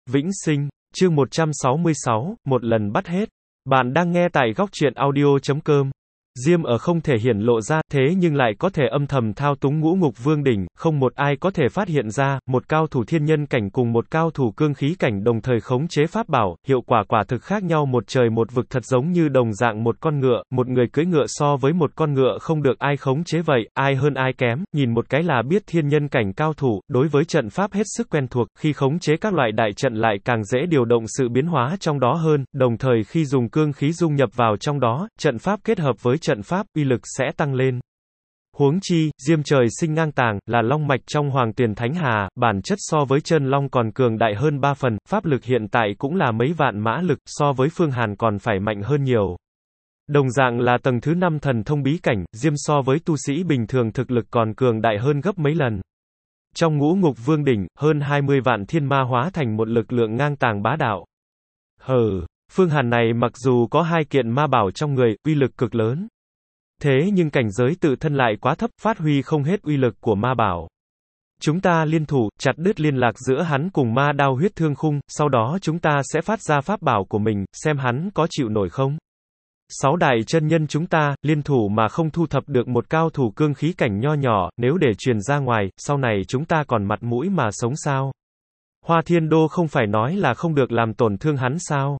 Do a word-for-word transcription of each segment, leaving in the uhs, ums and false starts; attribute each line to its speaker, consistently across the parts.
Speaker 1: Vĩnh sinh, chương một trăm sáu mươi sáu, một lần bắt hết. Bạn đang nghe tại góc truyện audio chấm com. Diêm ở không thể hiển lộ ra, thế nhưng lại có thể âm thầm thao túng ngũ ngục vương đỉnh, không một ai có thể phát hiện ra, một cao thủ thiên nhân cảnh cùng một cao thủ cương khí cảnh đồng thời khống chế pháp bảo, hiệu quả quả thực khác nhau một trời một vực, thật giống như đồng dạng một con ngựa, một người cưỡi ngựa so với một con ngựa không được ai khống chế vậy, ai hơn ai kém, nhìn một cái là biết thiên nhân cảnh cao thủ, đối với trận pháp hết sức quen thuộc, khi khống chế các loại đại trận lại càng dễ điều động sự biến hóa trong đó hơn, đồng thời khi dùng cương khí dung nhập vào trong đó, trận pháp kết hợp với trận pháp, uy lực sẽ tăng lên. Huống chi, Diêm trời sinh ngang tàng, là long mạch trong Hoàng Tuyền Thánh Hà, bản chất so với chân long còn cường đại hơn ba phần, pháp lực hiện tại cũng là mấy vạn mã lực, so với Phương Hàn còn phải mạnh hơn nhiều. Đồng dạng là tầng thứ năm thần thông bí cảnh, Diêm so với tu sĩ bình thường thực lực còn cường đại hơn gấp mấy lần. Trong ngũ ngục vương đỉnh, hơn hai mươi vạn thiên ma hóa thành một lực lượng ngang tàng bá đạo. Hừ, Phương Hàn này mặc dù có hai kiện ma bảo trong người, uy lực cực lớn. Thế nhưng cảnh giới tự thân lại quá thấp, phát huy không hết uy lực của ma bảo. Chúng ta liên thủ, chặt đứt liên lạc giữa hắn cùng ma đao huyết thương khung, sau đó chúng ta sẽ phát ra pháp bảo của mình, xem hắn có chịu nổi không. Sáu đại chân nhân chúng ta, liên thủ mà không thu thập được một cao thủ cương khí cảnh nho nhỏ, nếu để truyền ra ngoài, sau này chúng ta còn mặt mũi mà sống sao? Hoa Thiên Đô không phải nói là không được làm tổn thương hắn sao?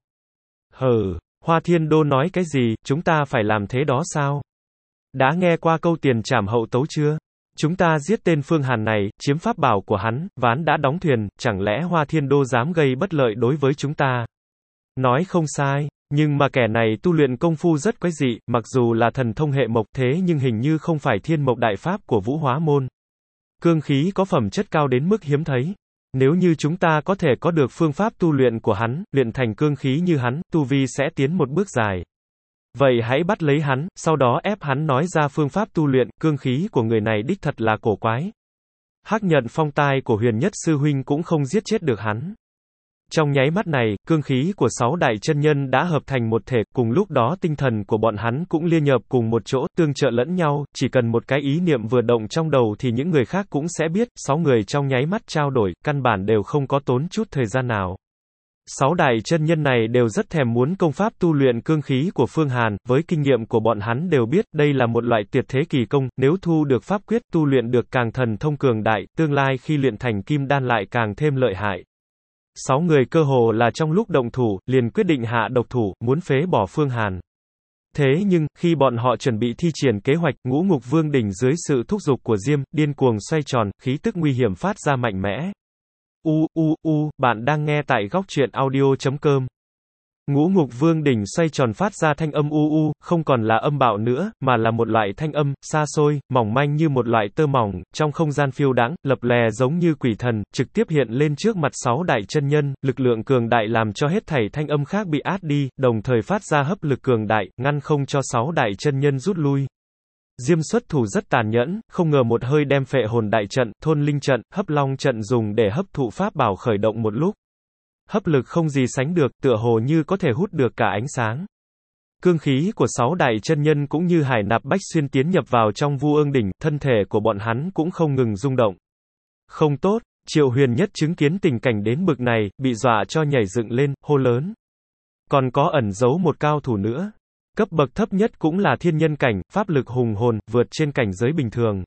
Speaker 1: Hừ, Hoa Thiên Đô nói cái gì, chúng ta phải làm thế đó sao? Đã nghe qua câu tiền trảm hậu tấu chưa? Chúng ta giết tên Phương Hàn này, chiếm pháp bảo của hắn, ván đã đóng thuyền, chẳng lẽ Hoa Thiên Đô dám gây bất lợi đối với chúng ta? Nói không sai, nhưng mà kẻ này tu luyện công phu rất quái dị, mặc dù là thần thông hệ mộc thế nhưng hình như không phải thiên mộc đại pháp của Vũ Hóa Môn. Cương khí có phẩm chất cao đến mức hiếm thấy. Nếu như chúng ta có thể có được phương pháp tu luyện của hắn, luyện thành cương khí như hắn, tu vi sẽ tiến một bước dài. Vậy hãy bắt lấy hắn, sau đó ép hắn nói ra phương pháp tu luyện, cương khí của người này đích thật là cổ quái. Hắc nhận phong tai của Huyền Nhất Sư Huynh cũng không giết chết được hắn. Trong nháy mắt này, cương khí của sáu đại chân nhân đã hợp thành một thể, cùng lúc đó tinh thần của bọn hắn cũng liên nhập cùng một chỗ, tương trợ lẫn nhau, chỉ cần một cái ý niệm vừa động trong đầu thì những người khác cũng sẽ biết, sáu người trong nháy mắt trao đổi, căn bản đều không có tốn chút thời gian nào. Sáu đại chân nhân này đều rất thèm muốn công pháp tu luyện cương khí của Phương Hàn, với kinh nghiệm của bọn hắn đều biết, đây là một loại tuyệt thế kỳ công, nếu thu được pháp quyết tu luyện được càng thần thông cường đại, tương lai khi luyện thành kim đan lại càng thêm lợi hại. Sáu người cơ hồ là trong lúc động thủ, liền quyết định hạ độc thủ, muốn phế bỏ Phương Hàn. Thế nhưng, khi bọn họ chuẩn bị thi triển kế hoạch, ngũ ngục vương đỉnh dưới sự thúc giục của Diêm, điên cuồng xoay tròn, khí tức nguy hiểm phát ra mạnh mẽ. U, u, u, bạn đang nghe tại góc truyện audio chấm com. Ngũ ngục vương đỉnh xoay tròn phát ra thanh âm u u, không còn là âm bạo nữa, mà là một loại thanh âm, xa xôi, mỏng manh như một loại tơ mỏng, trong không gian phiêu đãng, lập lè giống như quỷ thần, trực tiếp hiện lên trước mặt sáu đại chân nhân, lực lượng cường đại làm cho hết thảy thanh âm khác bị át đi, đồng thời phát ra hấp lực cường đại, ngăn không cho sáu đại chân nhân rút lui. Diêm xuất thủ rất tàn nhẫn, không ngờ một hơi đem phệ hồn đại trận, thôn linh trận, hấp long trận dùng để hấp thụ pháp bảo khởi động một lúc. Hấp lực không gì sánh được, tựa hồ như có thể hút được cả ánh sáng. Cương khí của sáu đại chân nhân cũng như hải nạp bách xuyên tiến nhập vào trong Vu Ương đỉnh, thân thể của bọn hắn cũng không ngừng rung động. Không tốt, Triệu Huyền Nhất chứng kiến tình cảnh đến bực này, bị dọa cho nhảy dựng lên, hô lớn. Còn có ẩn giấu một cao thủ nữa. Cấp bậc thấp nhất cũng là thiên nhân cảnh, pháp lực hùng hồn, vượt trên cảnh giới bình thường.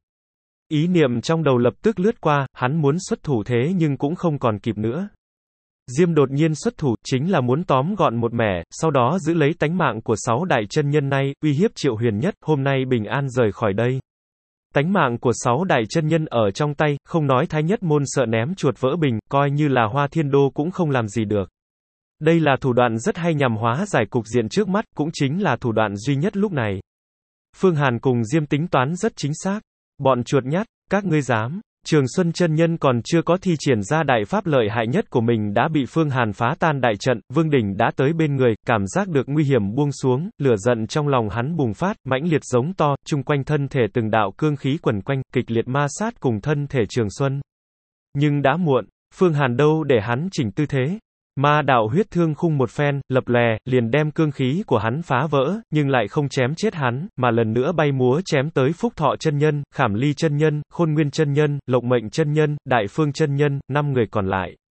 Speaker 1: Ý niệm trong đầu lập tức lướt qua, hắn muốn xuất thủ thế nhưng cũng không còn kịp nữa. Diêm đột nhiên xuất thủ, chính là muốn tóm gọn một mẻ, sau đó giữ lấy tánh mạng của sáu đại chân nhân này, uy hiếp Triệu Huyền Nhất, hôm nay bình an rời khỏi đây. Tánh mạng của sáu đại chân nhân ở trong tay, không nói Thái Nhất môn sợ ném chuột vỡ bình, coi như là Hoa Thiên Đô cũng không làm gì được. Đây là thủ đoạn rất hay nhằm hóa giải cục diện trước mắt, cũng chính là thủ đoạn duy nhất lúc này. Phương Hàn cùng Diêm tính toán rất chính xác. Bọn chuột nhắt, các ngươi dám. Trường Xuân chân nhân còn chưa có thi triển ra đại pháp lợi hại nhất của mình đã bị Phương Hàn phá tan đại trận, Vương đỉnh đã tới bên người, cảm giác được nguy hiểm buông xuống, lửa giận trong lòng hắn bùng phát, mãnh liệt giống to, chung quanh thân thể từng đạo cương khí quẩn quanh, kịch liệt ma sát cùng thân thể Trường Xuân. Nhưng đã muộn, Phương Hàn đâu để hắn chỉnh tư thế. Ma đạo huyết thương khung một phen, lập lè, liền đem cương khí của hắn phá vỡ, nhưng lại không chém chết hắn, mà lần nữa bay múa chém tới Phúc Thọ chân nhân, Khảm Ly chân nhân, Khôn Nguyên chân nhân, Lộc Mệnh chân nhân, Đại Phương chân nhân, năm người còn lại.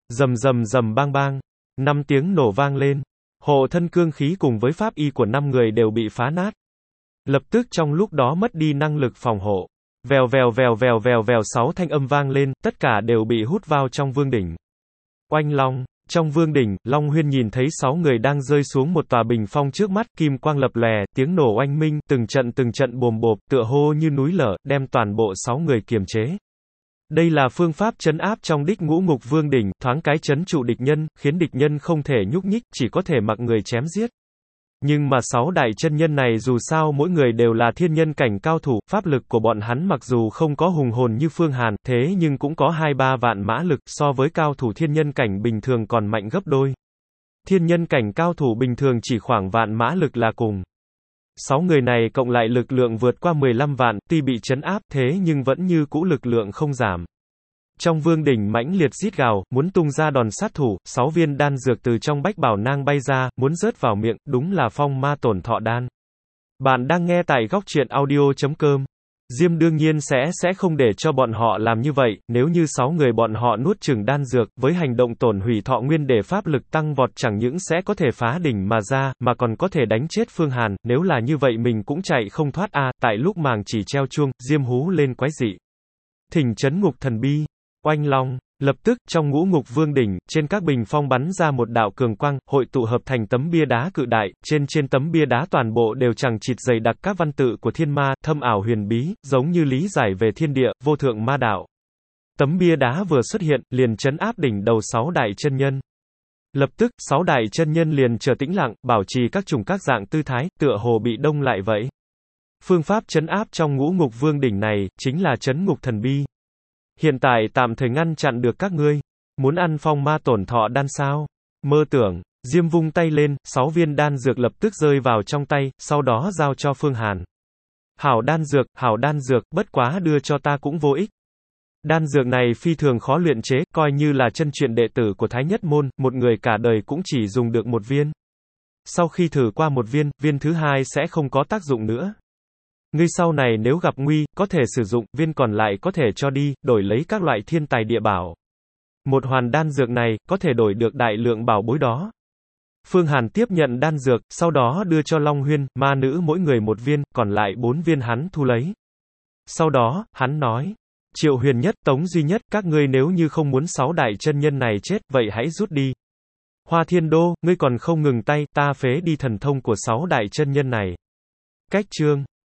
Speaker 1: Rầm rầm rầm bang bang. Năm tiếng nổ vang lên. Hộ thân cương khí cùng với pháp y của năm người đều bị phá nát. Lập tức trong lúc đó mất đi năng lực phòng hộ. Vèo vèo vèo vèo vèo vèo sáu thanh âm vang lên, tất cả đều bị hút vào trong vương đỉnh. Oanh long. Trong vương đỉnh, Long Huyên nhìn thấy sáu người đang rơi xuống một tòa bình phong trước mắt, kim quang lập lòe, tiếng nổ oanh minh, từng trận từng trận bồm bộp, tựa hô như núi lở, đem toàn bộ sáu người kiềm chế. Đây là phương pháp trấn áp trong đích ngũ ngục vương đỉnh, thoáng cái trấn trụ địch nhân, khiến địch nhân không thể nhúc nhích, chỉ có thể mặc người chém giết. Nhưng mà sáu đại chân nhân này dù sao mỗi người đều là thiên nhân cảnh cao thủ, pháp lực của bọn hắn mặc dù không có hùng hồn như Phương Hàn, thế nhưng cũng có hai ba vạn mã lực, so với cao thủ thiên nhân cảnh bình thường còn mạnh gấp đôi. Thiên nhân cảnh cao thủ bình thường chỉ khoảng vạn mã lực là cùng. Sáu người này cộng lại lực lượng vượt qua mười lăm vạn, tuy bị trấn áp, thế nhưng vẫn như cũ lực lượng không giảm. Trong vương đỉnh mãnh liệt rít gào, muốn tung ra đòn sát thủ, sáu viên đan dược từ trong bách bảo nang bay ra, muốn rớt vào miệng, đúng là phong ma tổn thọ đan. Bạn đang nghe tại góc truyện audio chấm com. Diêm đương nhiên sẽ sẽ không để cho bọn họ làm như vậy, nếu như sáu người bọn họ nuốt chửng đan dược, với hành động tổn hủy thọ nguyên để pháp lực tăng vọt chẳng những sẽ có thể phá đỉnh mà ra, mà còn có thể đánh chết Phương Hàn, nếu là như vậy mình cũng chạy không thoát a. À, tại lúc màng chỉ treo chuông, Diêm hú lên quái dị. Thỉnh trấn ngục thần bi. Oanh long. Lập tức, trong ngũ ngục vương đỉnh, trên các bình phong bắn ra một đạo cường quang, hội tụ hợp thành tấm bia đá cự đại, trên trên tấm bia đá toàn bộ đều chằng chịt dày đặc các văn tự của thiên ma, thâm ảo huyền bí, giống như lý giải về thiên địa, vô thượng ma đạo. Tấm bia đá vừa xuất hiện, liền trấn áp đỉnh đầu sáu đại chân nhân. Lập tức, sáu đại chân nhân liền chờ tĩnh lặng, bảo trì các chủng các dạng tư thái, tựa hồ bị đông lại vậy. Phương pháp trấn áp trong ngũ ngục vương đỉnh này, chính là trấn ngục thần bi. Hiện tại tạm thời ngăn chặn được các ngươi. Muốn ăn phong ma tổn thọ đan sao? Mơ tưởng. Diêm vung tay lên, sáu viên đan dược lập tức rơi vào trong tay, sau đó giao cho Phương Hàn. Hảo đan dược, hảo đan dược, bất quá đưa cho ta cũng vô ích. Đan dược này phi thường khó luyện chế, coi như là chân truyền đệ tử của Thái Nhất Môn, một người cả đời cũng chỉ dùng được một viên. Sau khi thử qua một viên, viên thứ hai sẽ không có tác dụng nữa. Ngươi sau này nếu gặp nguy, có thể sử dụng, viên còn lại có thể cho đi, đổi lấy các loại thiên tài địa bảo. Một hoàn đan dược này, có thể đổi được đại lượng bảo bối đó. Phương Hàn tiếp nhận đan dược, sau đó đưa cho Long Huyên, ma nữ mỗi người một viên, còn lại bốn viên hắn thu lấy. Sau đó, hắn nói, Triệu Huyền Nhất, Tống Duy Nhất, các ngươi nếu như không muốn sáu đại chân nhân này chết, vậy hãy rút đi. Hoa Thiên Đô, ngươi còn không ngừng tay, ta phế đi thần thông của sáu đại chân nhân này. Cách chương